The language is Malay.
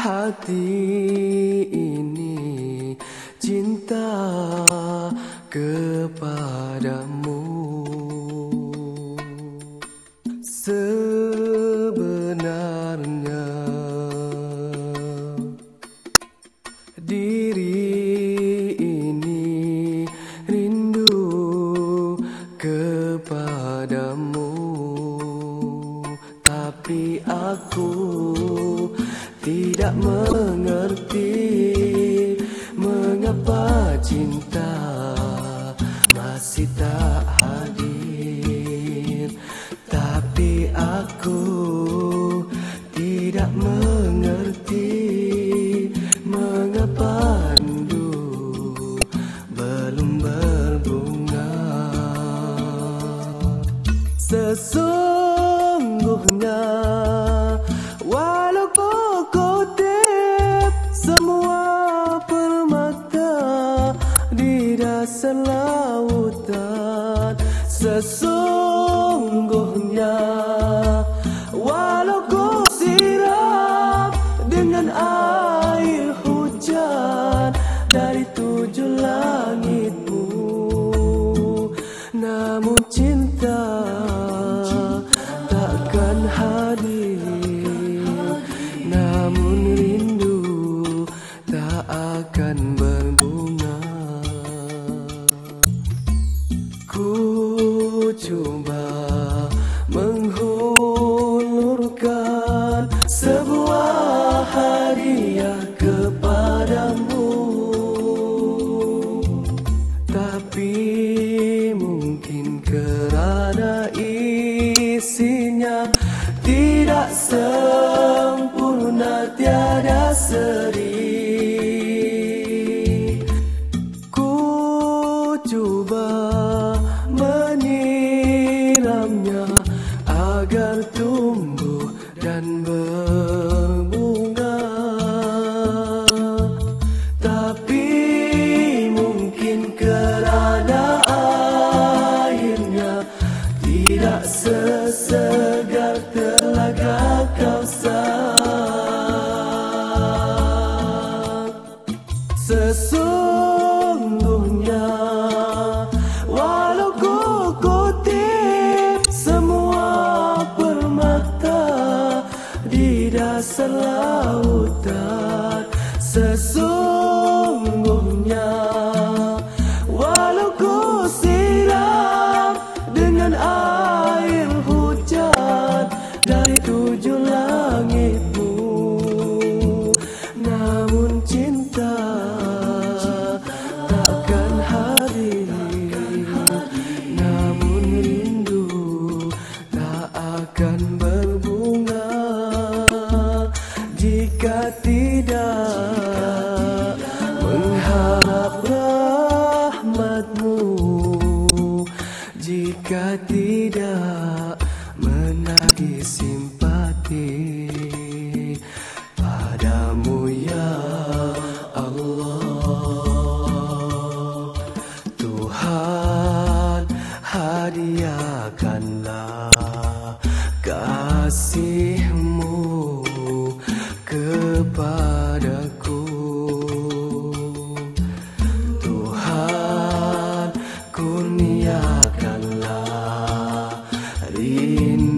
hati ini cinta kepadamu. Sebenarnya diri ini rindu kepadamu, tapi aku tidak mengerti mengapa cinta masih tak hadir. Tapi aku tidak mengerti mengapa rindu belum berbunga. Sesungguhnya walau kau kutip semua permata di dasar lautan, sesungguhnya walau kau siram dengan air hujan dari 7 langitmu, namun cinta takkan hadir, namun rindu tak akan berbunga. Ku coba menghulurkan sebuah hadiah kepadamu, tapi mungkin kerana isinya tidak sempurna, tiada seri. Ku coba menyiramnya agar tumbuh dan berbunga, tapi mungkin kerana airnya tidak sesegar telaga Kausar. Sesungguhnya walau ku kutip semua permata di dasar lautan, sesungguhnya walau ku siram dengan air hujan dari 7 langitmu, namun cinta takkan hadir, namun rindu tak akan berbunga jika tidak mengharap rahmatmu, jika tidak menagih simpati padamu ya Allah. Tuhan, hadiahkanlah kasih-Mu kepadaku. Tuhan, kurniakanlah rindu